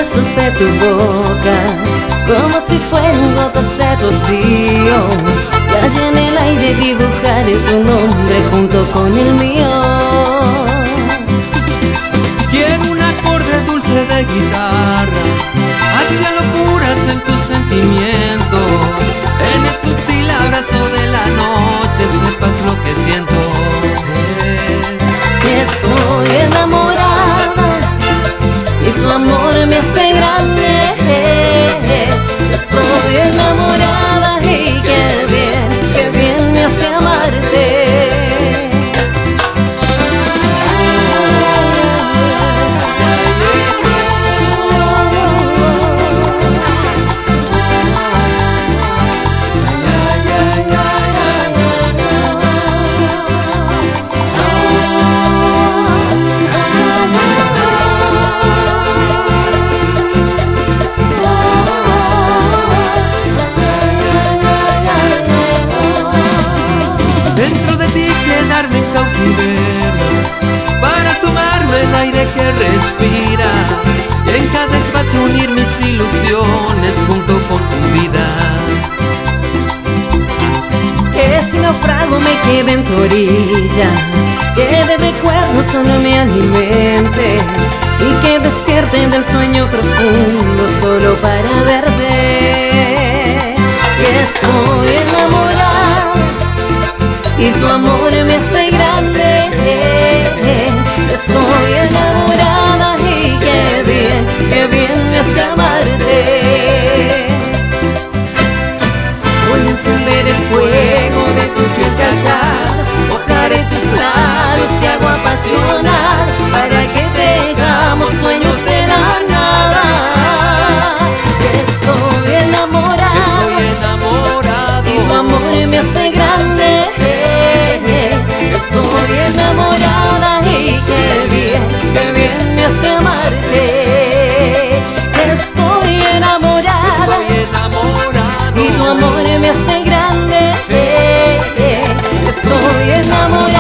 besos de tu boca, como si fueran gotas de rocío, que allá en el aire dibujaré tu nombre junto con el mío. Quiero un acorde dulce de guitarra, hacia locuras en tus sentimientos, en el sutil abrazo de la noche sepas lo que siento. Estoy enamorada y tu amor me hace grande. Estoy enamorada y qué bien me hace amarte. Dentro de ti quedarme en cautiverio, para sumarme el aire que respira, y en cada espacio unir mis ilusiones junto con tu vida. Que si naufrago me quede en tu orilla, que de recuerdos solo me alimente, y que despierte del sueño profundo solo para verte. Que estoy enamorada y tu amor me hace grande. Estoy enamorada y qué bien me hace amarte. Voy a encender el fuego de tu piel callada, mojaré tus labios que hago apasionar, para que tengamos sueños de la nada. Estoy enamorada y tu amor me hace grande. Estoy enamorada y qué bien me hace amarte. Estoy enamorada y tu amor me hace grande. Estoy enamorada.